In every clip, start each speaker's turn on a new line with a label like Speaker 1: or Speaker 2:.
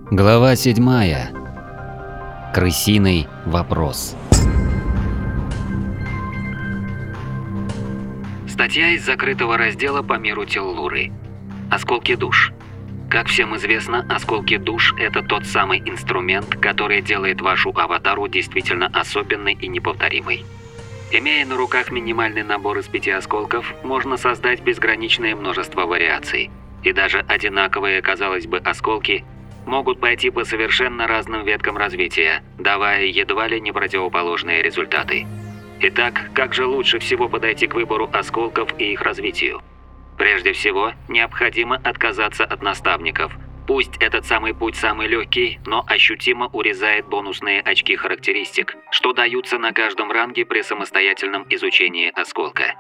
Speaker 1: Глава 7. Крысиный вопрос. Статья из закрытого раздела по миру Теллуры. Осколки душ. Как всем известно, осколки душ – это тот самый инструмент, который делает вашу аватару действительно особенной и неповторимой. Имея на руках минимальный набор из 5 осколков, можно создать безграничное множество вариаций. И даже одинаковые, казалось бы, осколки могут пойти по совершенно разным веткам развития, давая едва ли не противоположные результаты. Итак, как же лучше всего подойти к выбору осколков и их развитию? Прежде всего, необходимо отказаться от наставников. Пусть этот самый путь самый легкий, но ощутимо урезает бонусные очки характеристик, что даются на каждом ранге при самостоятельном изучении осколка.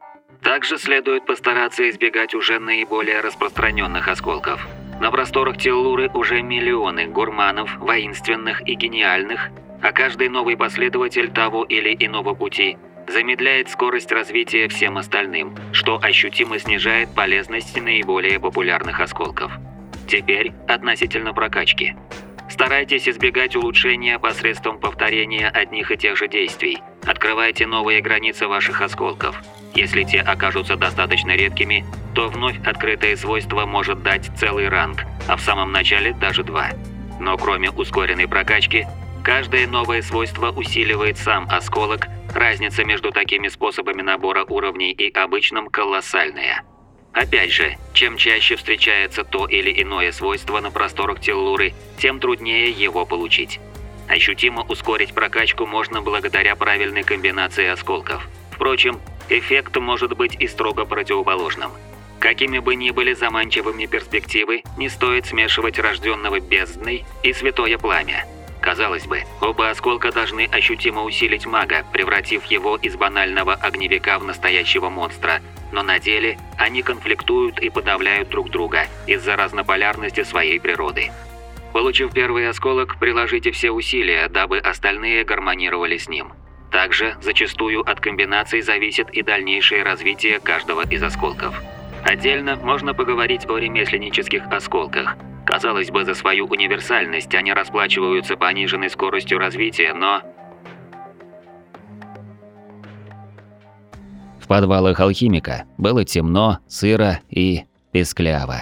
Speaker 1: Также следует постараться избегать уже наиболее распространенных осколков. На просторах Теллуры уже миллионы гурманов, воинственных и гениальных, а каждый новый последователь того или иного пути замедляет скорость развития всем остальным, что ощутимо снижает полезность наиболее популярных осколков. Теперь относительно прокачки. Старайтесь избегать улучшения посредством повторения одних и тех же действий. Открывайте новые границы ваших осколков. Если те окажутся достаточно редкими, то вновь открытое свойство может дать целый ранг, а в самом начале даже 2. Но кроме ускоренной прокачки, каждое новое свойство усиливает сам осколок, разница между такими способами набора уровней и обычным колоссальная. Опять же, чем чаще встречается то или иное свойство на просторах Теллуры, тем труднее его получить. Ощутимо ускорить прокачку можно благодаря правильной комбинации осколков. Впрочем, эффект может быть и строго противоположным. Какими бы ни были заманчивыми перспективы, не стоит смешивать рожденного бездной и святое пламя. Казалось бы, оба осколка должны ощутимо усилить мага, превратив его из банального огневика в настоящего монстра, но на деле они конфликтуют и подавляют друг друга из-за разнополярности своей природы. Получив первый осколок, приложите все усилия, дабы остальные гармонировали с ним. Также зачастую от комбинаций зависит и дальнейшее развитие каждого из осколков. Отдельно можно поговорить о ремесленнических осколках. Казалось бы, за свою универсальность они расплачиваются пониженной скоростью развития, но... В подвалах алхимика было темно, сыро и пескляво.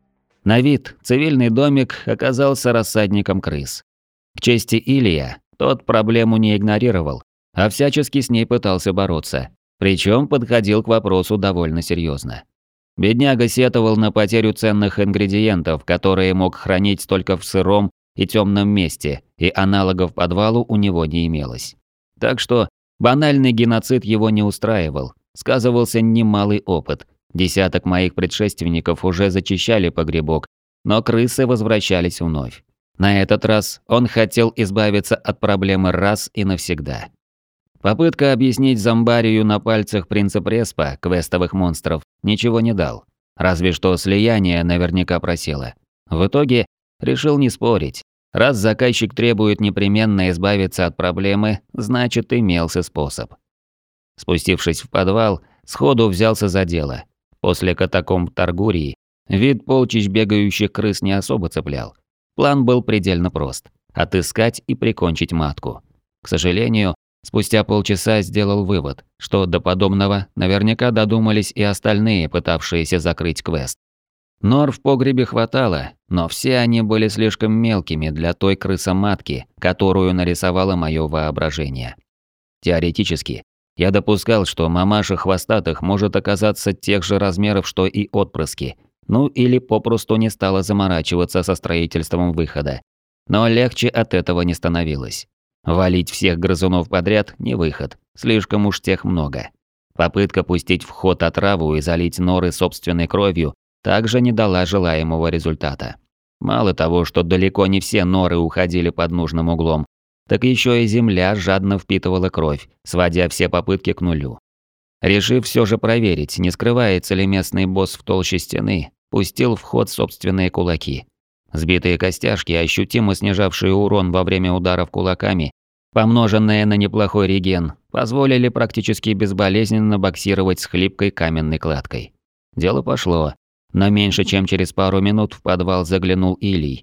Speaker 1: На вид цивильный домик оказался рассадником крыс. К чести Илья, тот проблему не игнорировал, а всячески с ней пытался бороться, причем подходил к вопросу довольно серьезно. Бедняга сетовал на потерю ценных ингредиентов, которые мог хранить только в сыром и темном месте, и аналогов подвалу у него не имелось. Так что банальный геноцид его не устраивал, сказывался немалый опыт. Десяток моих предшественников уже зачищали погребок, но крысы возвращались вновь. На этот раз он хотел избавиться от проблемы раз и навсегда. Попытка объяснить зомбарию на пальцах принца Преспа квестовых монстров ничего не дал. Разве что слияние наверняка просело. В итоге решил не спорить. Раз заказчик требует непременно избавиться от проблемы, значит имелся способ. Спустившись в подвал, сходу взялся за дело. После катакомб Таргурии вид полчищ бегающих крыс не особо цеплял. План был предельно прост – отыскать и прикончить матку. К сожалению, спустя полчаса сделал вывод, что до подобного наверняка додумались и остальные, пытавшиеся закрыть квест. Нор в погребе хватало, но все они были слишком мелкими для той крысоматки, которую нарисовало мое воображение. Теоретически, я допускал, что мамаша хвостатых может оказаться тех же размеров, что и отпрыски, ну или попросту не стала заморачиваться со строительством выхода. Но легче от этого не становилось. Валить всех грызунов подряд – не выход, слишком уж тех много. Попытка пустить в ход отраву и залить норы собственной кровью также не дала желаемого результата. Мало того, что далеко не все норы уходили под нужным углом, так еще и земля жадно впитывала кровь, сводя все попытки к нулю. Решив все же проверить, не скрывается ли местный босс в толще стены, пустил в ход собственные кулаки. Сбитые костяшки, ощутимо снижавшие урон во время ударов кулаками, помноженные на неплохой реген, позволили практически безболезненно боксировать с хлипкой каменной кладкой. Дело пошло, но меньше чем через пару минут в подвал заглянул Илий.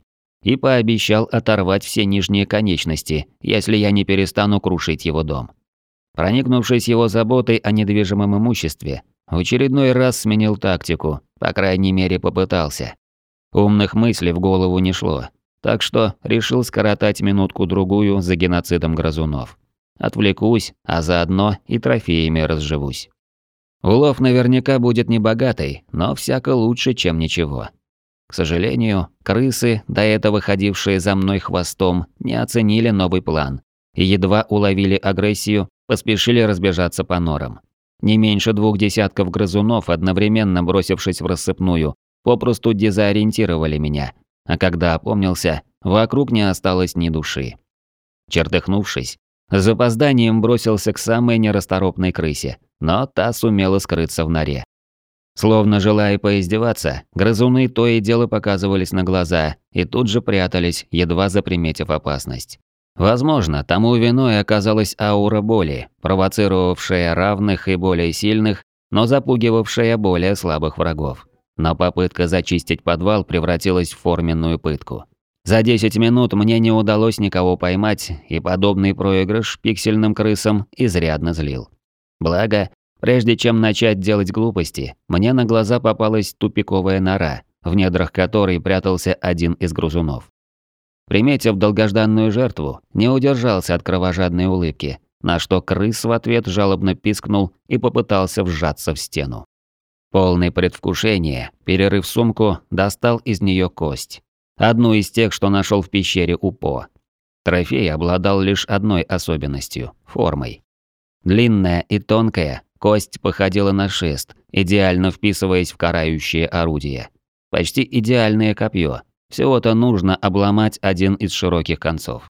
Speaker 1: и пообещал оторвать все нижние конечности, если я не перестану крушить его дом. Проникнувшись его заботой о недвижимом имуществе, в очередной раз сменил тактику, по крайней мере попытался. Умных мыслей в голову не шло, так что решил скоротать минутку-другую за геноцидом грызунов. Отвлекусь, а заодно и трофеями разживусь. Улов наверняка будет небогатый, но всяко лучше, чем ничего. К сожалению, крысы, до этого ходившие за мной хвостом, не оценили новый план и едва уловили агрессию, поспешили разбежаться по норам. Не меньше 2 десятков грызунов, одновременно бросившись в рассыпную, попросту дезориентировали меня, а когда опомнился, вокруг не осталось ни души. Чертыхнувшись, с запозданием бросился к самой нерасторопной крысе, но та сумела скрыться в норе. Словно желая поиздеваться, грызуны то и дело показывались на глаза и тут же прятались, едва заприметив опасность. Возможно, тому виной оказалась аура боли, провоцировавшая равных и более сильных, но запугивавшая более слабых врагов. Но попытка зачистить подвал превратилась в форменную пытку. За 10 минут мне не удалось никого поймать, и подобный проигрыш пиксельным крысам изрядно злил. Благо, прежде чем начать делать глупости, мне на глаза попалась тупиковая нора, в недрах которой прятался один из грызунов. Приметив долгожданную жертву, не удержался от кровожадной улыбки, на что крыс в ответ жалобно пискнул и попытался вжаться в стену. Полный предвкушения, перерыв сумку, достал из нее кость. Одну из тех, что нашел в пещере у По. Трофей обладал лишь одной особенностью – формой. Длинная и тонкая, кость походила на шест, идеально вписываясь в карающее орудие. Почти идеальное копье. Всего-то нужно обломать один из широких концов.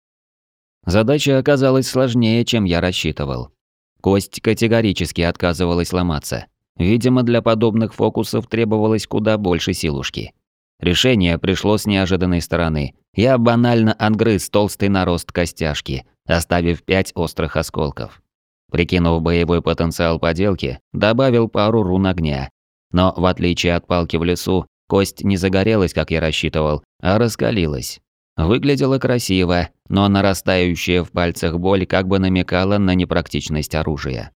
Speaker 1: Задача оказалась сложнее, чем я рассчитывал. Кость категорически отказывалась ломаться. Видимо, для подобных фокусов требовалось куда больше силушки. Решение пришло с неожиданной стороны. Я банально отгрыз толстый нарост костяшки, оставив 5 острых осколков. Прикинув боевой потенциал поделки, добавил пару рун огня. Но, в отличие от палки в лесу, кость не загорелась, как я рассчитывал, а раскалилась. Выглядело красиво, но нарастающая в пальцах боль как бы намекала на непрактичность оружия.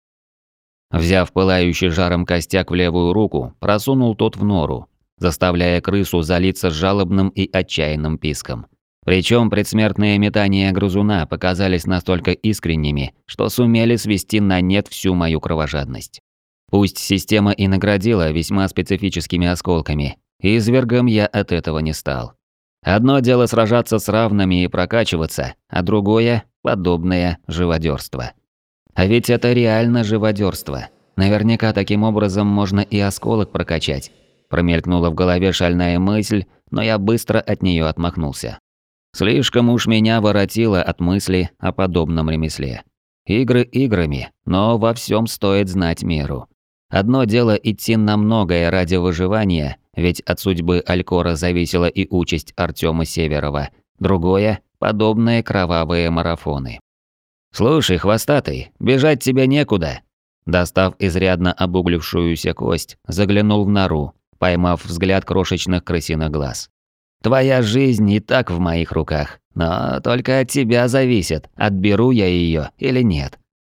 Speaker 1: Взяв пылающий жаром костяк в левую руку, просунул тот в нору, заставляя крысу залиться жалобным и отчаянным писком. Причем предсмертные метания грызуна показались настолько искренними, что сумели свести на нет всю мою кровожадность. Пусть система и наградила весьма специфическими осколками, извергом я от этого не стал. Одно дело сражаться с равными и прокачиваться, а другое – подобное живодерство. А ведь это реально живодерство. Наверняка таким образом можно и осколок прокачать. Промелькнула в голове шальная мысль, но я быстро от нее отмахнулся. Слишком уж меня воротило от мысли о подобном ремесле. Игры играми, но во всем стоит знать меру. Одно дело идти на многое ради выживания, ведь от судьбы Алькора зависела и участь Артёма Северова. Другое – подобные кровавые марафоны. «Слушай, хвостатый, бежать тебе некуда». Достав изрядно обуглившуюся кость, заглянул в нору, поймав взгляд крошечных крысиных глаз. «Твоя жизнь и так в моих руках, но только от тебя зависит, отберу я ее или нет».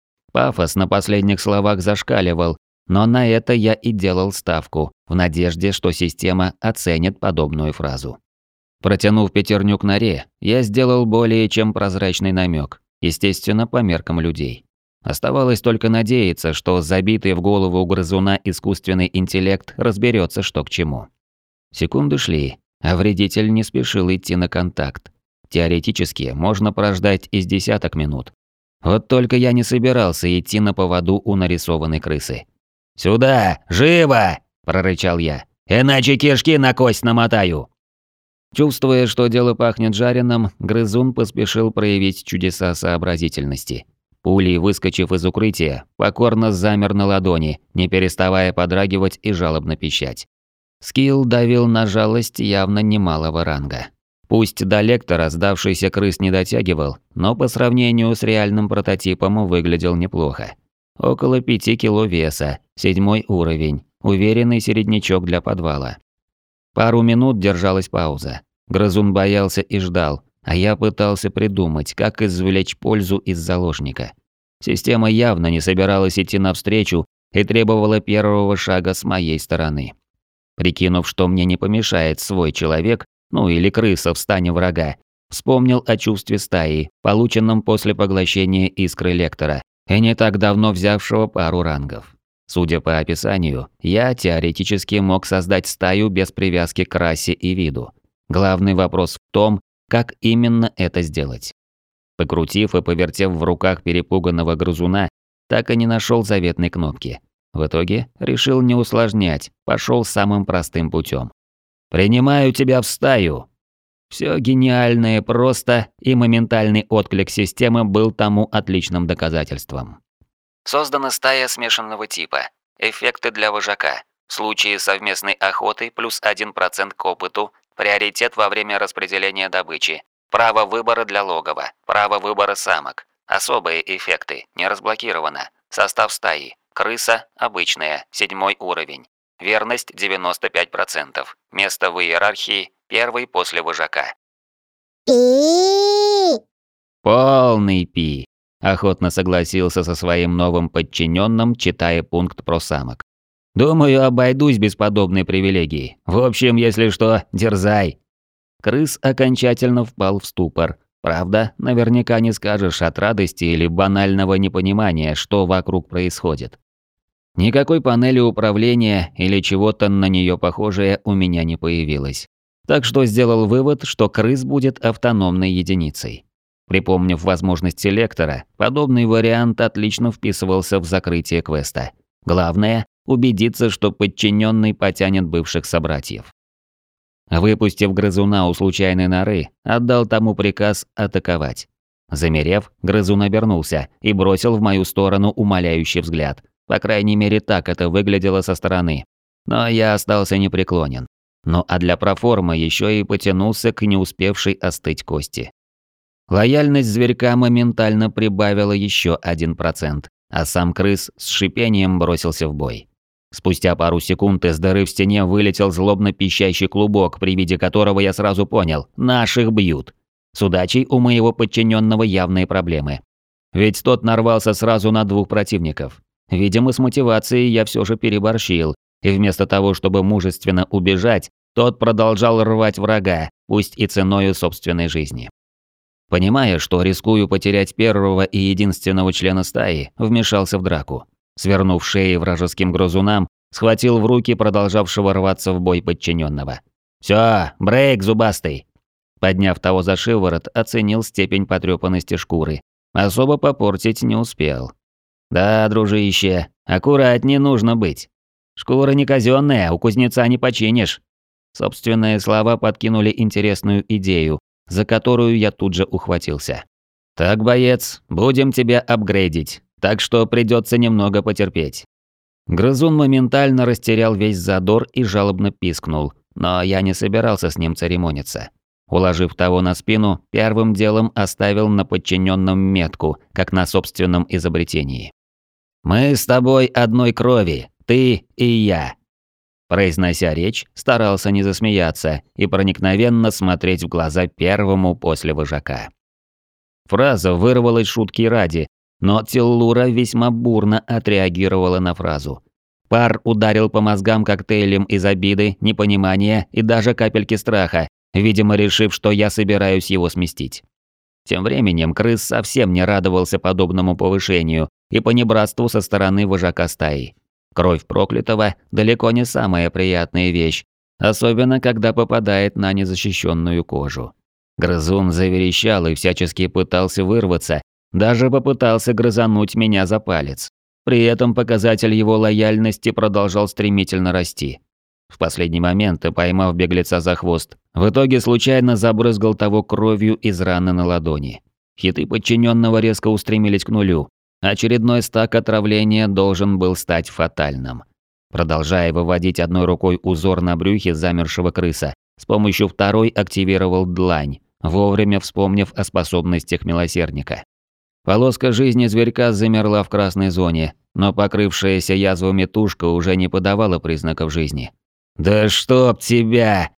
Speaker 1: Пафос на последних словах зашкаливал, но на это я и делал ставку, в надежде, что система оценит подобную фразу. Протянув пятерню к норе, я сделал более чем прозрачный намек, естественно, по меркам людей. Оставалось только надеяться, что забитый в голову грызуна искусственный интеллект разберется, что к чему. Секунды шли, а вредитель не спешил идти на контакт. Теоретически можно прождать из десяток минут. Вот только я не собирался идти на поводу у нарисованной крысы. «Сюда! Живо!» – прорычал я. «Иначе кишки на кость намотаю!» Чувствуя, что дело пахнет жареным, грызун поспешил проявить чудеса сообразительности. Пулей, выскочив из укрытия, покорно замер на ладони, не переставая подрагивать и жалобно пищать. Скилл давил на жалость явно немалого ранга. Пусть до лектора сдавшийся крыс не дотягивал, но по сравнению с реальным прототипом выглядел неплохо. Около 5 кило веса, 7 уровень, уверенный середнячок для подвала. Пару минут держалась пауза. Грызун боялся и ждал, а я пытался придумать, как извлечь пользу из заложника. Система явно не собиралась идти навстречу и требовала первого шага с моей стороны. Прикинув, что мне не помешает свой человек, ну или крыса в стане врага, вспомнил о чувстве стаи, полученном после поглощения искры лектора, и не так давно взявшего пару рангов. Судя по описанию, я теоретически мог создать стаю без привязки к расе и виду. Главный вопрос в том, как именно это сделать. Покрутив и повертев в руках перепуганного грызуна, так и не нашел заветной кнопки. В итоге решил не усложнять, пошел самым простым путем. «Принимаю тебя в стаю!» Все гениальное просто, и моментальный отклик системы был тому отличным доказательством. Создана стая смешанного типа. Эффекты для вожака. В случае совместной охоты плюс 1% к опыту, приоритет во время распределения добычи, право выбора для логова, право выбора самок. Особые эффекты, не разблокировано. Состав стаи. Крыса обычная, 7 уровень. Верность 95%. Место в иерархии первый после вожака. Полный пи. Охотно согласился со своим новым подчиненным, читая пункт про самок. Думаю, обойдусь без подобной привилегии. В общем, если что, дерзай. Крыс окончательно впал в ступор. Правда, наверняка не скажешь от радости или банального непонимания, что вокруг происходит. Никакой панели управления или чего-то на нее похожее у меня не появилось. Так что сделал вывод, что крыс будет автономной единицей. Припомнив возможности лектора, подобный вариант отлично вписывался в закрытие квеста. Главное – убедиться, что подчиненный потянет бывших собратьев. Выпустив грызуна у случайной норы, отдал тому приказ атаковать. Замерев, грызун обернулся и бросил в мою сторону умоляющий взгляд. По крайней мере, так это выглядело со стороны. Но я остался непреклонен. Ну а для проформы еще и потянулся к не успевшей остыть кости. Лояльность зверька моментально прибавила еще 1%, а сам крыс с шипением бросился в бой. Спустя пару секунд из дыры в стене вылетел злобно пищащий клубок, при виде которого я сразу понял – наших бьют. С удачей у моего подчиненного явные проблемы. Ведь тот нарвался сразу на 2 противников. Видимо, с мотивацией я все же переборщил, и вместо того, чтобы мужественно убежать, тот продолжал рвать врага, пусть и ценою собственной жизни. Понимая, что рискую потерять первого и единственного члена стаи, вмешался в драку. Свернув шеи вражеским грызунам, схватил в руки продолжавшего рваться в бой подчиненного. «Всё, брейк, зубастый!» Подняв того за шиворот, оценил степень потрёпанности шкуры. Особо попортить не успел. «Да, дружище, аккуратнее нужно быть. Шкура не казённая, у кузнеца не починишь». Собственные слова подкинули интересную идею, за которую я тут же ухватился. «Так, боец, будем тебя апгрейдить, так что придется немного потерпеть». Грызун моментально растерял весь задор и жалобно пискнул, но я не собирался с ним церемониться. Уложив того на спину, первым делом оставил на подчиненном метку, как на собственном изобретении. «Мы с тобой одной крови, ты и я». Произнося речь, старался не засмеяться и проникновенно смотреть в глаза первому после вожака. Фраза вырвалась шутки ради, но Теллура весьма бурно отреагировала на фразу. Пар ударил по мозгам коктейлем из обиды, непонимания и даже капельки страха, видимо решив, что я собираюсь его сместить. Тем временем крыс совсем не радовался подобному повышению и понебратству со стороны вожака стаи. Кровь проклятого далеко не самая приятная вещь, особенно когда попадает на незащищенную кожу. Грызун заверещал и всячески пытался вырваться, даже попытался грызануть меня за палец. При этом показатель его лояльности продолжал стремительно расти. В последний момент, поймав беглеца за хвост, в итоге случайно забрызгал того кровью из раны на ладони. Хиты подчиненного резко устремились к нулю. Очередной стак отравления должен был стать фатальным. Продолжая выводить одной рукой узор на брюхе замершего крыса, с помощью второй активировал длань, вовремя вспомнив о способностях милосердника. Полоска жизни зверька замерла в красной зоне, но покрывшаяся язвами тушка уже не подавала признаков жизни. «Да чтоб тебя!»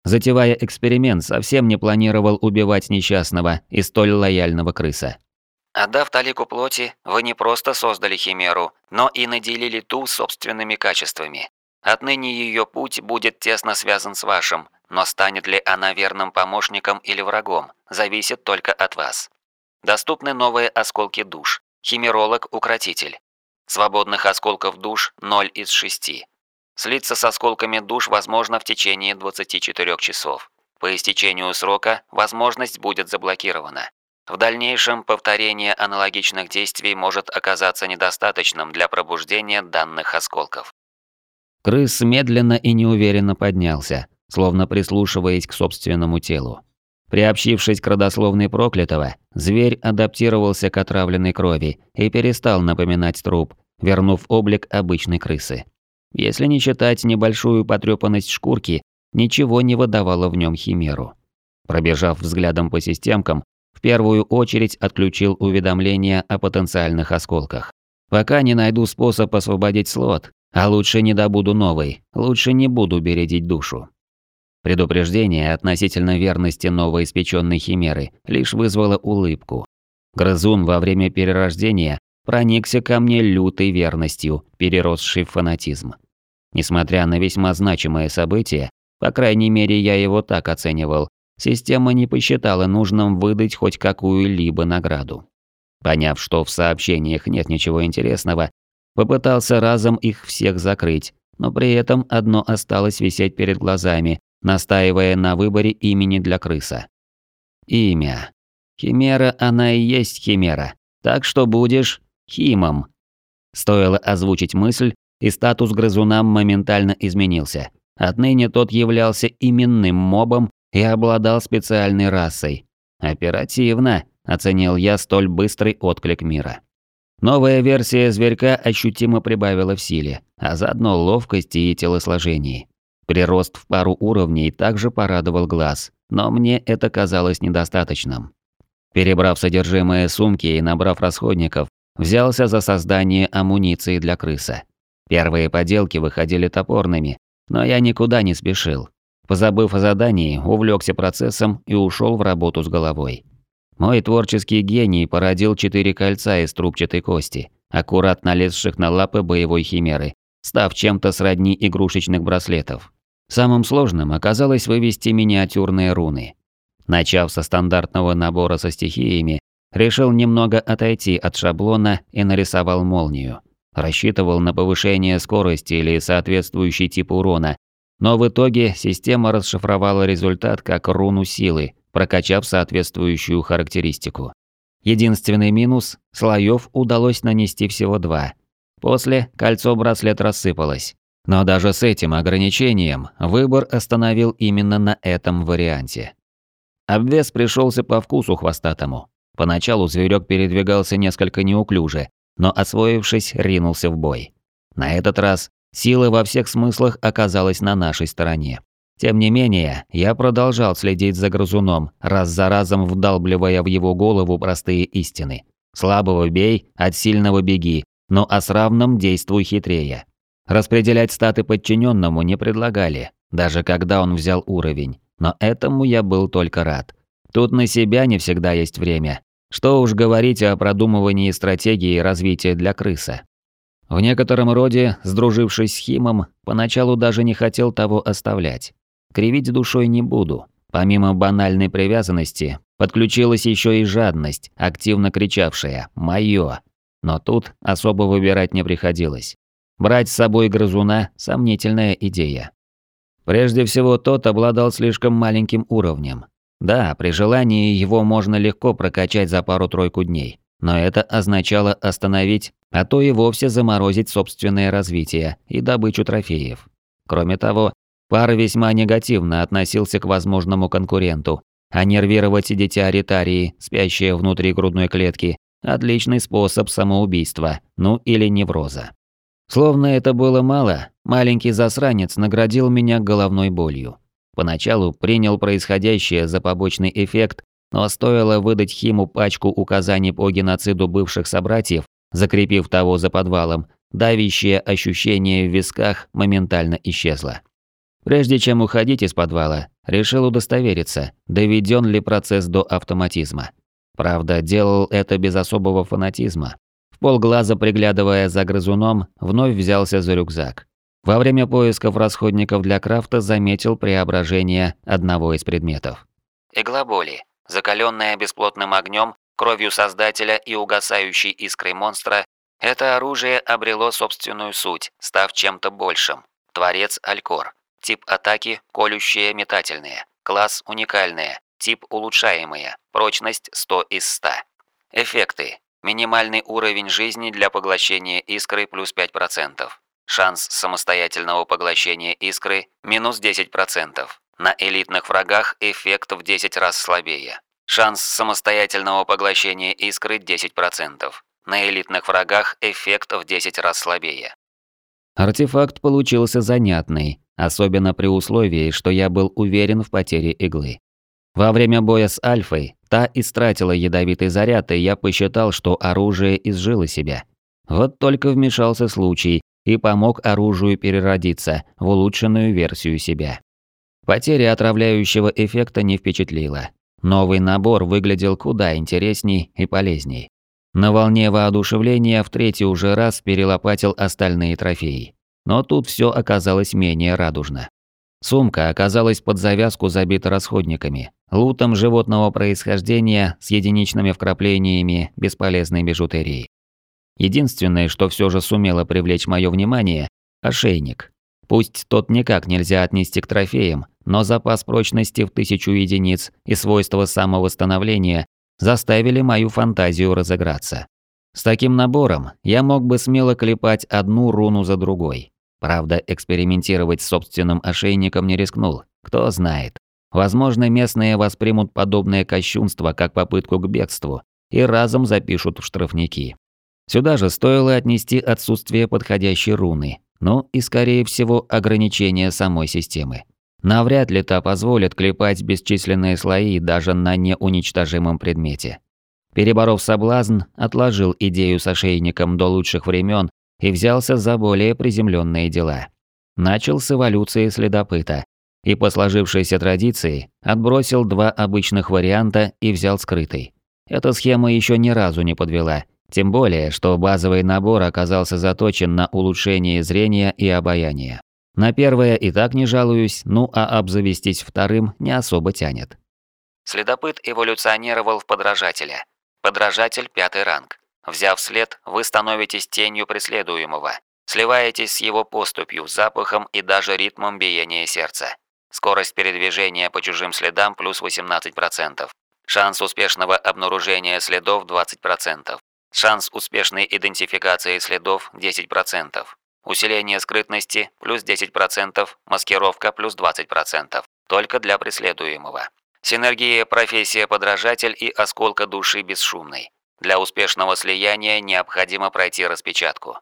Speaker 1: Затевая эксперимент, совсем не планировал убивать несчастного и столь лояльного крыса. Отдав талику плоти, вы не просто создали химеру, но и наделили ту собственными качествами. Отныне ее путь будет тесно связан с вашим, но станет ли она верным помощником или врагом, зависит только от вас. Доступны новые осколки душ. Химеролог-укротитель. Свободных осколков душ 0 из 6. Слиться с осколками душ возможно в течение 24 часов. По истечению срока возможность будет заблокирована. В дальнейшем повторение аналогичных действий может оказаться недостаточным для пробуждения данных осколков. Крыс медленно и неуверенно поднялся, словно прислушиваясь к собственному телу. Приобщившись к родословной проклятого, зверь адаптировался к отравленной крови и перестал напоминать труп, вернув облик обычной крысы. Если не считать небольшую потрепанность шкурки, ничего не выдавало в нем химеру. Пробежав взглядом по системкам, в первую очередь отключил уведомления о потенциальных осколках. Пока не найду способ освободить слот, а лучше не добуду новый, лучше не буду бередить душу. Предупреждение относительно верности новоиспеченной химеры лишь вызвало улыбку. Грызун во время перерождения проникся ко мне лютой верностью, переросшей в фанатизм. Несмотря на весьма значимое событие, по крайней мере я его так оценивал, система не посчитала нужным выдать хоть какую-либо награду. Поняв, что в сообщениях нет ничего интересного, попытался разом их всех закрыть, но при этом одно осталось висеть перед глазами, настаивая на выборе имени для крыса. Имя. Химера она и есть химера, так что будешь Химом. Стоило озвучить мысль, и статус грызуна моментально изменился. Отныне тот являлся именным мобом и обладал специальной расой. Оперативно, оценил я столь быстрый отклик мира. Новая версия зверька ощутимо прибавила в силе, а заодно ловкости и телосложении. Прирост в пару уровней также порадовал глаз, но мне это казалось недостаточным. Перебрав содержимое сумки и набрав расходников, взялся за создание амуниции для крыса. Первые поделки выходили топорными, но я никуда не спешил. Позабыв о задании, увлекся процессом и ушел в работу с головой. Мой творческий гений породил 4 кольца из трубчатой кости, аккуратно лезших на лапы боевой химеры, став чем-то сродни игрушечных браслетов. Самым сложным оказалось вывести миниатюрные руны. Начав со стандартного набора со стихиями, решил немного отойти от шаблона и нарисовал молнию. Рассчитывал на повышение скорости или соответствующий тип урона, но в итоге система расшифровала результат как руну силы, прокачав соответствующую характеристику. Единственный минус – слоев удалось нанести всего 2. После кольцо-браслет рассыпалось. Но даже с этим ограничением выбор остановил именно на этом варианте. Обвес пришелся по вкусу хвостатому. Поначалу зверек передвигался несколько неуклюже, но, освоившись, ринулся в бой. На этот раз сила во всех смыслах оказалась на нашей стороне. Тем не менее, я продолжал следить за грызуном, раз за разом вдалбливая в его голову простые истины. Слабого бей, от сильного беги, но с равным действуй хитрее. Распределять статы подчиненному не предлагали, даже когда он взял уровень, но этому я был только рад. Тут на себя не всегда есть время. Что уж говорить о продумывании стратегии развития для крыса. В некотором роде, сдружившись с Химом, поначалу даже не хотел того оставлять. Кривить душой не буду. Помимо банальной привязанности, подключилась еще и жадность, активно кричавшая «Моё!». Но тут особо выбирать не приходилось. Брать с собой грызуна – сомнительная идея. Прежде всего, тот обладал слишком маленьким уровнем. Да, при желании его можно легко прокачать за пару-тройку дней, но это означало остановить, а то и вовсе заморозить собственное развитие и добычу трофеев. Кроме того, пар весьма негативно относился к возможному конкуренту, а нервировать дитя Ритарии, спящее внутри грудной клетки – отличный способ самоубийства, ну или невроза. Словно это было мало, маленький засранец наградил меня головной болью. Поначалу принял происходящее за побочный эффект, но стоило выдать Химу пачку указаний по геноциду бывших собратьев, закрепив того за подвалом, давящее ощущение в висках моментально исчезло. Прежде чем уходить из подвала, решил удостовериться, доведен ли процесс до автоматизма. Правда, делал это без особого фанатизма. Вполглаза приглядывая за грызуном, вновь взялся за рюкзак. Во время поисков расходников для крафта заметил преображение одного из предметов. Игла боли, закаленная бесплотным огнем, кровью создателя и угасающей искрой монстра, это оружие обрело собственную суть, став чем-то большим. Творец Алькор. Тип атаки – колющие метательные. Класс – уникальные. Тип улучшаемые. Прочность 100 из 100. Эффекты. Минимальный уровень жизни для поглощения искры плюс 5%. Шанс самостоятельного поглощения искры минус 10%. На элитных врагах эффект в 10 раз слабее. Шанс самостоятельного поглощения искры 10%. На элитных врагах эффект в 10 раз слабее. Артефакт получился занятный, особенно при условии, что я был уверен в потере иглы. Во время боя с Альфой та истратила ядовитый заряд, и я посчитал, что оружие изжило себя. Вот только вмешался случай и помог оружию переродиться в улучшенную версию себя. Потеря отравляющего эффекта не впечатлила. Новый набор выглядел куда интересней и полезней. На волне воодушевления в третий уже раз перелопатил остальные трофеи. Но тут все оказалось менее радужно. Сумка оказалась под завязку забита расходниками, лутом животного происхождения с единичными вкраплениями бесполезной бижутерии. Единственное, что все же сумело привлечь мое внимание – ошейник. Пусть тот никак нельзя отнести к трофеям, но запас прочности в 1000 единиц и свойства самовосстановления заставили мою фантазию разыграться. С таким набором я мог бы смело клепать одну руну за другой. Правда, экспериментировать с собственным ошейником не рискнул, кто знает. Возможно, местные воспримут подобное кощунство как попытку к бегству и разом запишут в штрафники. Сюда же стоило отнести отсутствие подходящей руны, ну и, скорее всего, ограничение самой системы. Навряд ли та позволит клепать бесчисленные слои даже на неуничтожимом предмете. Переборов соблазн, отложил идею с ошейником до лучших времен и взялся за более приземленные дела. Начал с эволюции следопыта и по сложившейся традиции отбросил 2 обычных варианта и взял скрытый. Эта схема еще ни разу не подвела, тем более, что базовый набор оказался заточен на улучшение зрения и обоняния. На первое и так не жалуюсь, ну а обзавестись вторым не особо тянет. Следопыт эволюционировал в подражателя. Подражатель 5-й ранг. Взяв след, вы становитесь тенью преследуемого. Сливаетесь с его поступью, запахом и даже ритмом биения сердца. Скорость передвижения по чужим следам плюс 18%. Шанс успешного обнаружения следов 20%. Шанс успешной идентификации следов 10%. Усиление скрытности плюс 10%, маскировка плюс 20%. Только для преследуемого. Синергия профессия подражатель и осколка души бесшумной. Для успешного слияния необходимо пройти распечатку.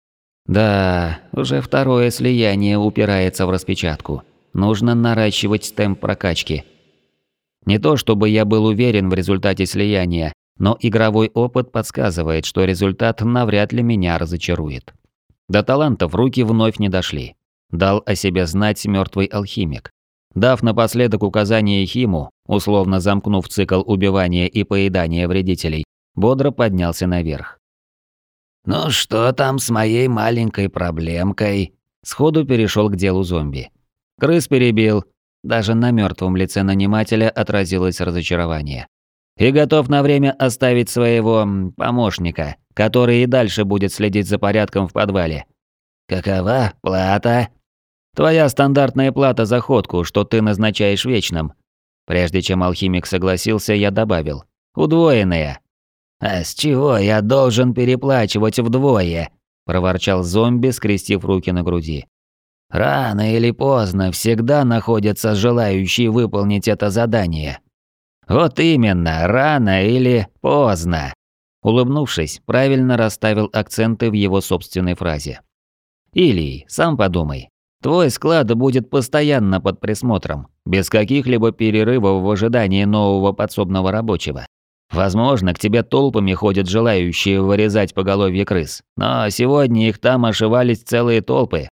Speaker 1: Да, уже второе слияние упирается в распечатку. Нужно наращивать темп прокачки. Не то чтобы я был уверен в результате слияния, но игровой опыт подсказывает, что результат навряд ли меня разочарует. До талантов руки вновь не дошли. Дал о себе знать мертвый алхимик. Дав напоследок указание Химу, условно замкнув цикл убивания и поедания вредителей, бодро поднялся наверх. «Ну что там с моей маленькой проблемкой?» Сходу перешел к делу зомби. Крыс перебил. Даже на мертвом лице нанимателя отразилось разочарование. И готов на время оставить своего помощника, который и дальше будет следить за порядком в подвале. Какова плата? Твоя стандартная плата за ходку, что ты назначаешь вечным. Прежде чем алхимик согласился, я добавил. Удвоенная. А с чего я должен переплачивать вдвое? Проворчал зомби, скрестив руки на груди. Рано или поздно всегда находятся желающие выполнить это задание. Вот именно, рано или поздно. Улыбнувшись, правильно расставил акценты в его собственной фразе. Илий, сам подумай. Твой склад будет постоянно под присмотром, без каких-либо перерывов в ожидании нового подсобного рабочего. Возможно, к тебе толпами ходят желающие вырезать поголовье крыс, но сегодня их там ошивались целые толпы.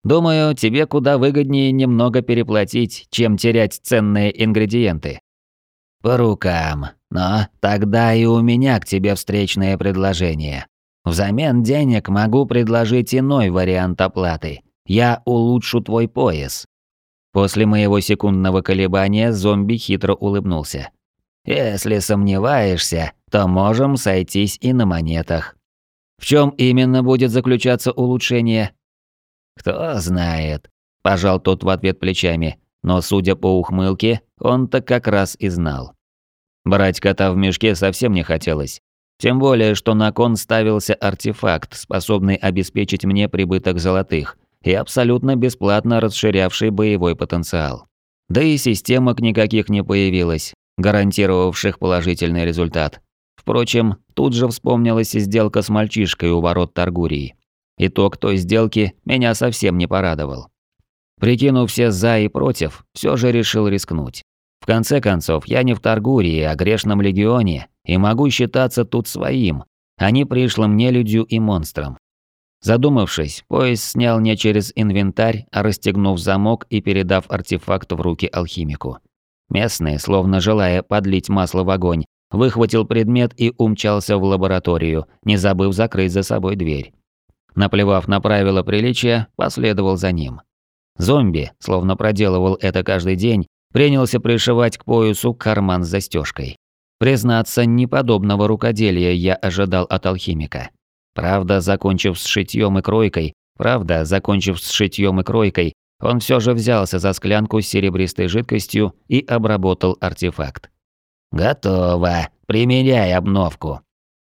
Speaker 1: Думаю, тебе куда выгоднее немного переплатить, чем терять ценные ингредиенты. По рукам. Но тогда и у меня к тебе встречное предложение. Взамен денег могу предложить иной вариант оплаты. Я улучшу твой пояс. После моего секундного колебания зомби хитро улыбнулся. Если сомневаешься, то можем сойтись и на монетах. В чем именно будет заключаться улучшение? Кто знает. Пожал тот в ответ плечами, но, судя по ухмылке, он-то как раз и знал. Брать кота в мешке совсем не хотелось. Тем более, что на кон ставился артефакт, способный обеспечить мне прибыток золотых и абсолютно бесплатно расширявший боевой потенциал. Да и системок никаких не появилось, гарантировавших положительный результат. Впрочем, тут же вспомнилась и сделка с мальчишкой у ворот Таргурии. Итог той сделки меня совсем не порадовал. Прикинув все «за» и «против», все же решил рискнуть. В конце концов, я не в Таргурии, а грешном легионе, и могу считаться тут своим, а не пришлым нелюдью и монстром. Задумавшись, пояс снял не через инвентарь, а расстегнув замок и передав артефакт в руки алхимику. Местный, словно желая подлить масло в огонь, выхватил предмет и умчался в лабораторию, не забыв закрыть за собой дверь. Наплевав на правила приличия, последовал за ним. Зомби, словно проделывал это каждый день, принялся пришивать к поясу карман с застежкой. Признаться, неподобного рукоделия я ожидал от алхимика. Правда, закончив с шитьем и кройкой, он все же взялся за склянку с серебристой жидкостью и обработал артефакт. «Готово. Примеряй обновку».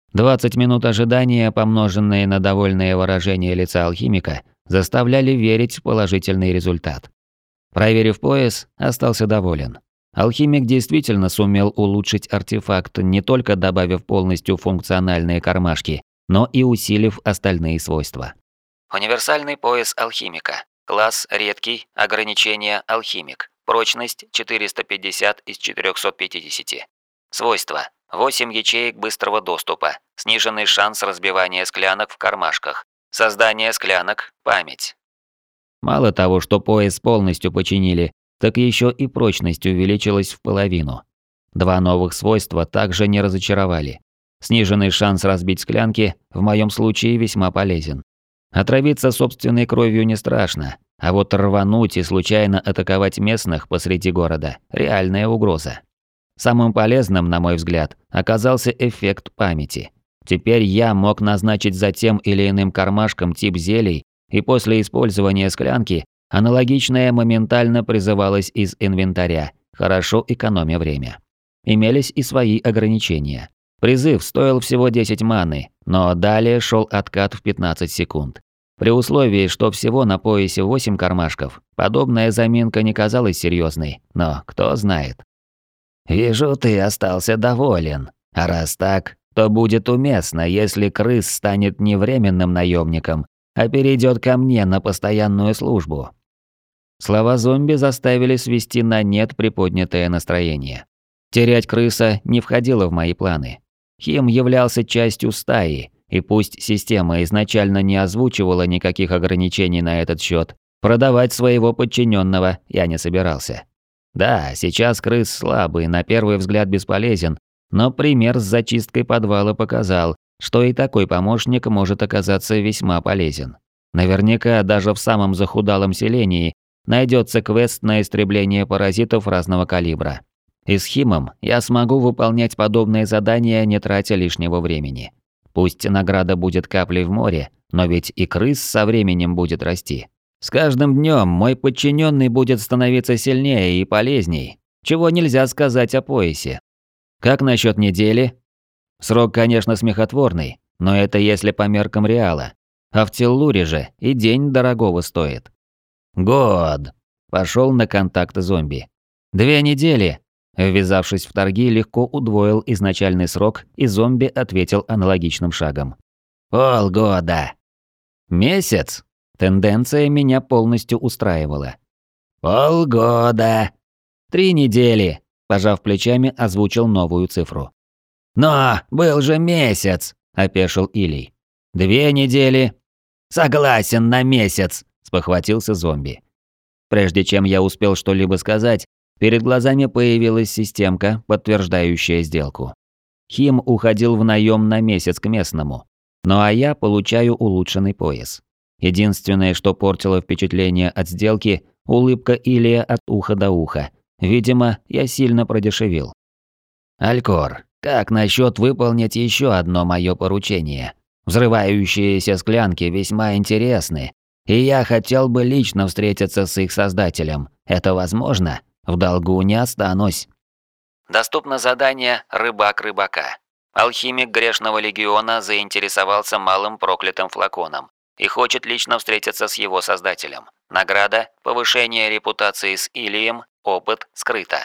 Speaker 1: 20 минут ожидания, помноженные на довольное выражение лица алхимика, заставляли верить в положительный результат. Проверив пояс, остался доволен. Алхимик действительно сумел улучшить артефакт, не только добавив полностью функциональные кармашки, но и усилив остальные свойства. Универсальный пояс алхимика. Класс редкий, ограничение алхимик. Прочность 450 из 450. Свойства. 8 ячеек быстрого доступа. Сниженный шанс разбивания склянок в кармашках. Создание склянок. Память. Мало того, что пояс полностью починили, так еще и прочность увеличилась в половину. Два новых свойства также не разочаровали. Сниженный шанс разбить склянки в моем случае весьма полезен. Отравиться собственной кровью не страшно, а вот рвануть и случайно атаковать местных посреди города – реальная угроза. Самым полезным, на мой взгляд, оказался эффект памяти. Теперь я мог назначить за тем или иным кармашком тип зелий, и после использования склянки аналогичное моментально призывалось из инвентаря, хорошо экономя время. Имелись и свои ограничения. Призыв стоил всего 10 маны, но далее шел откат в 15 секунд. При условии, что всего на поясе 8 кармашков, подобная заминка не казалась серьезной, но кто знает. «Вижу, ты остался доволен. А раз так, то будет уместно, если крыс станет не временным наемником, а перейдет ко мне на постоянную службу». Слова зомби заставили свести на нет приподнятое настроение. Терять крыса не входило в мои планы. Хим являлся частью стаи, и пусть система изначально не озвучивала никаких ограничений на этот счет, продавать своего подчиненного я не собирался. Да, сейчас крыс слабый, на первый взгляд бесполезен, но пример с зачисткой подвала показал, что и такой помощник может оказаться весьма полезен. Наверняка даже в самом захудалом селении найдется квест на истребление паразитов разного калибра. И с Химом я смогу выполнять подобные задания, не тратя лишнего времени. Пусть награда будет каплей в море, но ведь и крыс со временем будет расти. С каждым днем мой подчиненный будет становиться сильнее и полезней, чего нельзя сказать о поясе. Как насчет недели? Срок, конечно, смехотворный, но это если по меркам реала. А в Теллуре же и день дорогого стоит. Год. Пошел на контакт зомби. 2 недели. Ввязавшись в торги, легко удвоил изначальный срок, и зомби ответил аналогичным шагом. Полгода. Месяц. Тенденция меня полностью устраивала. Полгода. 3 недели. Пожав плечами, озвучил новую цифру. «Но был же месяц!» – опешил Илий. 2 недели. «Согласен на месяц!» – с
Speaker 2: спохватился зомби. Прежде чем я успел что-либо сказать, перед глазами появилась системка, подтверждающая сделку. Хим уходил в наем на месяц к местному, ну а я получаю улучшенный пояс. Единственное, что портило впечатление от сделки – улыбка Илия от уха до уха. Видимо, я сильно продешевил. «Алькор, как насчет выполнить еще одно мое поручение? Взрывающиеся склянки весьма интересны, и я хотел бы лично встретиться с их создателем. Это возможно? В долгу не останусь».
Speaker 1: Доступно задание «Рыбак рыбака». Алхимик Грешного Легиона заинтересовался малым проклятым флаконом и хочет лично встретиться с его создателем. Награда – повышение репутации с Илием, опыт скрыто.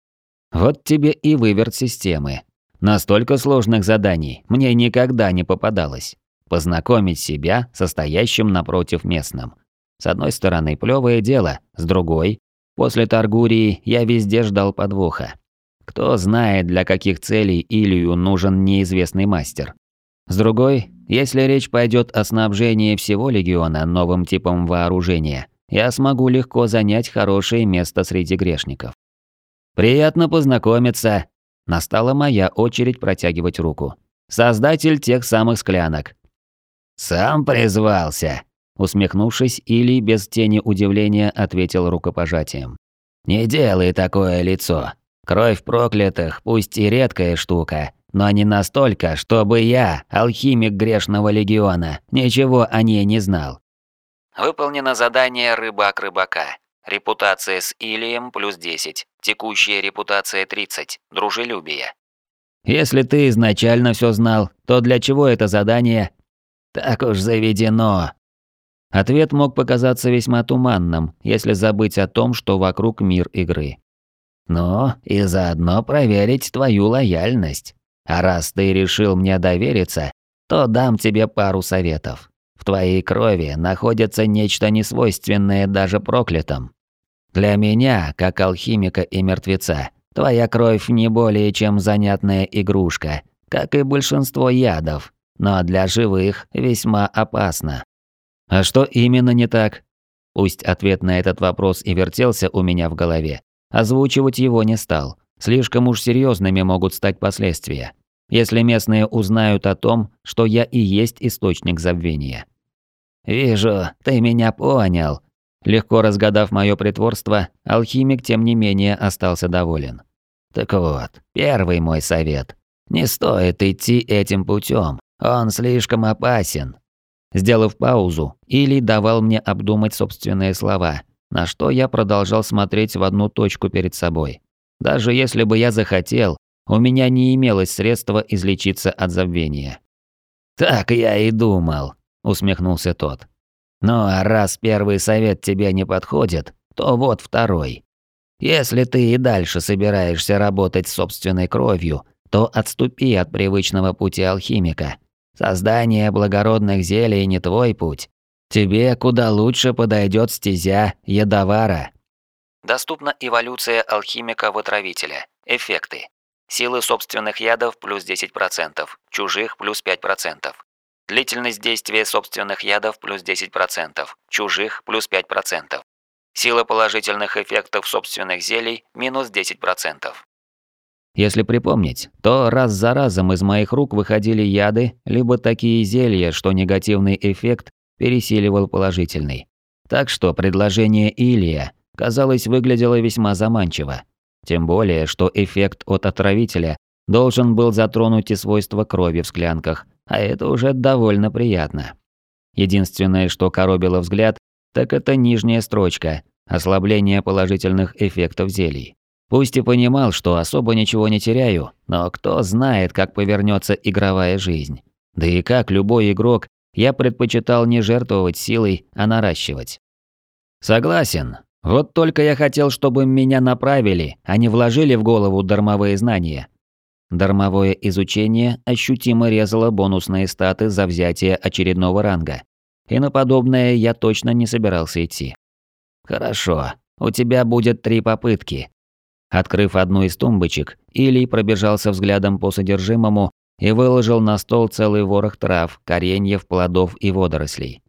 Speaker 2: Вот тебе и выверт системы. Настолько сложных заданий мне никогда не попадалось. Познакомить себя со стоящим напротив местным. С одной стороны, плевое дело, с другой, после Таргурии я везде ждал подвоха. Кто знает, для каких целей Илью нужен неизвестный мастер. С другой, если речь пойдет о снабжении всего легиона новым типом вооружения, я смогу легко занять хорошее место среди грешников. «Приятно познакомиться!» Настала моя очередь протягивать руку. Создатель тех самых склянок. «Сам призвался!» Усмехнувшись, Илий без тени удивления ответил рукопожатием. «Не делай такое лицо. Кровь проклятых, пусть и редкая штука, но не настолько, чтобы я, алхимик Грешного Легиона, ничего о ней не знал».
Speaker 1: Выполнено задание «Рыбак рыбака». Репутация с Илием плюс 10. Текущая репутация 30. Дружелюбие.
Speaker 2: «Если ты изначально все знал, то для чего это задание?» «Так уж заведено». Ответ мог показаться весьма туманным, если забыть о том, что вокруг мир игры. «Ну, и заодно проверить твою лояльность. А раз ты решил мне довериться, то дам тебе пару советов. В твоей крови находится нечто несвойственное даже проклятым. Для меня, как алхимика и мертвеца, твоя кровь не более чем занятная игрушка, как и большинство ядов, но для живых весьма опасна». А что именно не так? Пусть ответ на этот вопрос и вертелся у меня в голове, озвучивать его не стал. Слишком уж серьезными могут стать последствия, если местные узнают о том, что я и есть источник забвения. «Вижу, ты меня понял». Легко разгадав мое притворство, алхимик тем не менее остался доволен. «Так вот, первый мой совет. Не стоит идти этим путем, он слишком опасен». Сделав паузу, Илий давал мне обдумать собственные слова, на что я продолжал смотреть в одну точку перед собой. Даже если бы я захотел, у меня не имелось средства излечиться от забвения. «Так я и думал», – усмехнулся тот. «Ну а раз первый совет тебе не подходит, то вот второй. Если ты и дальше собираешься работать с собственной кровью, то отступи от привычного пути алхимика. Создание благородных зелий не твой путь. Тебе куда лучше подойдет стезя ядовара».
Speaker 1: Доступна эволюция алхимика-вотровителя. Эффекты. Силы собственных ядов плюс 10%, чужих плюс 5%. Длительность действия собственных ядов плюс 10%, чужих плюс 5%. Сила положительных эффектов собственных зелий минус 10%.
Speaker 2: Если припомнить, то раз за разом из моих рук выходили яды, либо такие зелья, что негативный эффект пересиливал положительный. Так что предложение Илия, казалось, выглядело весьма заманчиво. Тем более, что эффект от отравителя должен был затронуть и свойства крови в склянках, а это уже довольно приятно. Единственное, что коробило взгляд, так это нижняя строчка – ослабление положительных эффектов зелий. Пусть и понимал, что особо ничего не теряю, но кто знает, как повернется игровая жизнь. Да и как любой игрок, я предпочитал не жертвовать силой, а наращивать. Согласен. Вот только я хотел, чтобы меня направили, а не вложили в голову дармовые знания. Дармовое изучение ощутимо резало бонусные статы за взятие очередного ранга. И на подобное я точно не собирался идти. Хорошо, у тебя будет 3 попытки. Открыв одну из тумбочек, Илий пробежался взглядом по содержимому и выложил на стол целый ворох трав, кореньев, плодов и водорослей.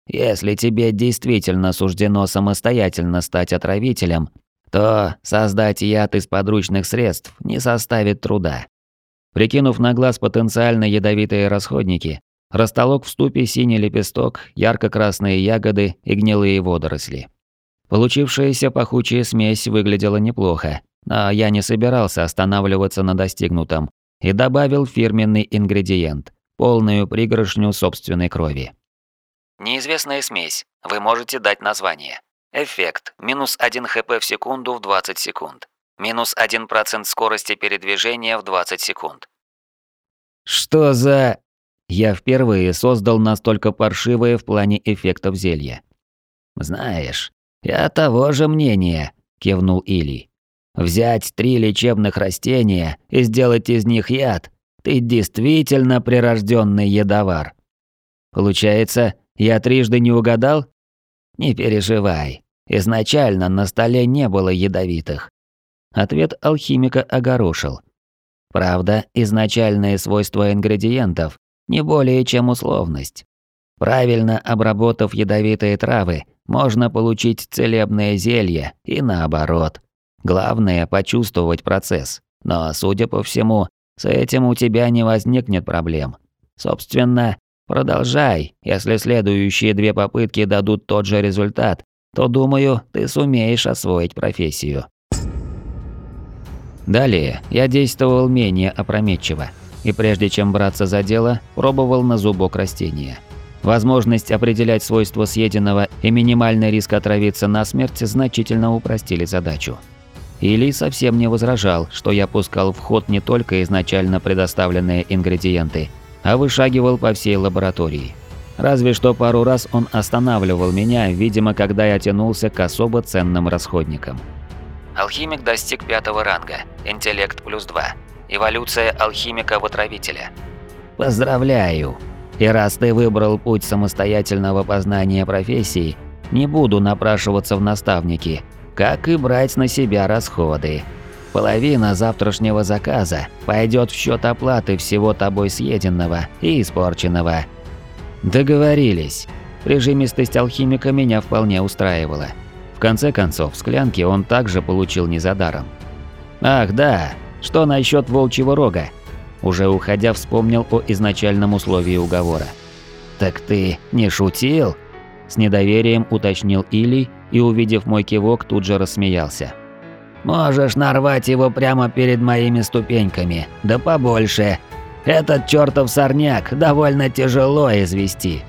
Speaker 2: Если тебе действительно суждено самостоятельно стать отравителем, то создать яд из подручных средств не составит труда. Прикинув на глаз потенциально ядовитые расходники, растолок в ступе синий лепесток, ярко-красные ягоды и гнилые водоросли. Получившаяся пахучая смесь выглядела неплохо, но я не собирался останавливаться на достигнутом и добавил фирменный ингредиент – полную пригоршню собственной крови. Неизвестная смесь. Вы можете дать название. Эффект – -1 хп в секунду в 20 секунд. -1% скорости передвижения в 20 секунд. Что за... Я впервые создал настолько паршивое в плане эффектов зелья. «Знаешь, я того же мнения», – кивнул Илий. «Взять 3 лечебных растения и сделать из них яд – ты действительно прирожденный ядовар». «Получается, я трижды не угадал?» «Не переживай, изначально на столе не было ядовитых». Ответ алхимика огорошил. Правда, изначальные свойства ингредиентов не более чем условность. Правильно обработав ядовитые травы, можно получить целебное зелье и наоборот. Главное – почувствовать процесс. Но, судя по всему, с этим у тебя не возникнет проблем. Собственно, продолжай. Если следующие 2 попытки дадут тот же результат, то, думаю, ты сумеешь освоить профессию. Далее я действовал менее опрометчиво, и прежде чем браться за дело, пробовал на зубок растения. Возможность определять свойства съеденного и минимальный риск отравиться насмерть значительно упростили задачу. Илий совсем не возражал, что я пускал в ход не только изначально предоставленные ингредиенты, а вышагивал по всей лаборатории. Разве что пару раз он останавливал меня, видимо, когда я тянулся к особо ценным расходникам. Алхимик достиг 5-го ранга, интеллект +2. Эволюция алхимика-отравителя. Поздравляю! И раз ты выбрал путь самостоятельного познания профессии, не буду напрашиваться в наставники, как и брать на себя расходы. Половина завтрашнего заказа пойдет в счет оплаты всего тобой съеденного и испорченного. Договорились. Прижимистость алхимика меня вполне устраивала. В конце концов, склянки он также получил не за даром. Ах да, что насчет волчьего рога? Уже уходя, вспомнил о изначальном условии уговора. «Так ты не шутил?» С недоверием уточнил Илий и, увидев мой кивок, тут же рассмеялся. «Можешь нарвать его прямо перед моими ступеньками, да побольше. Этот чертов сорняк довольно тяжело извести».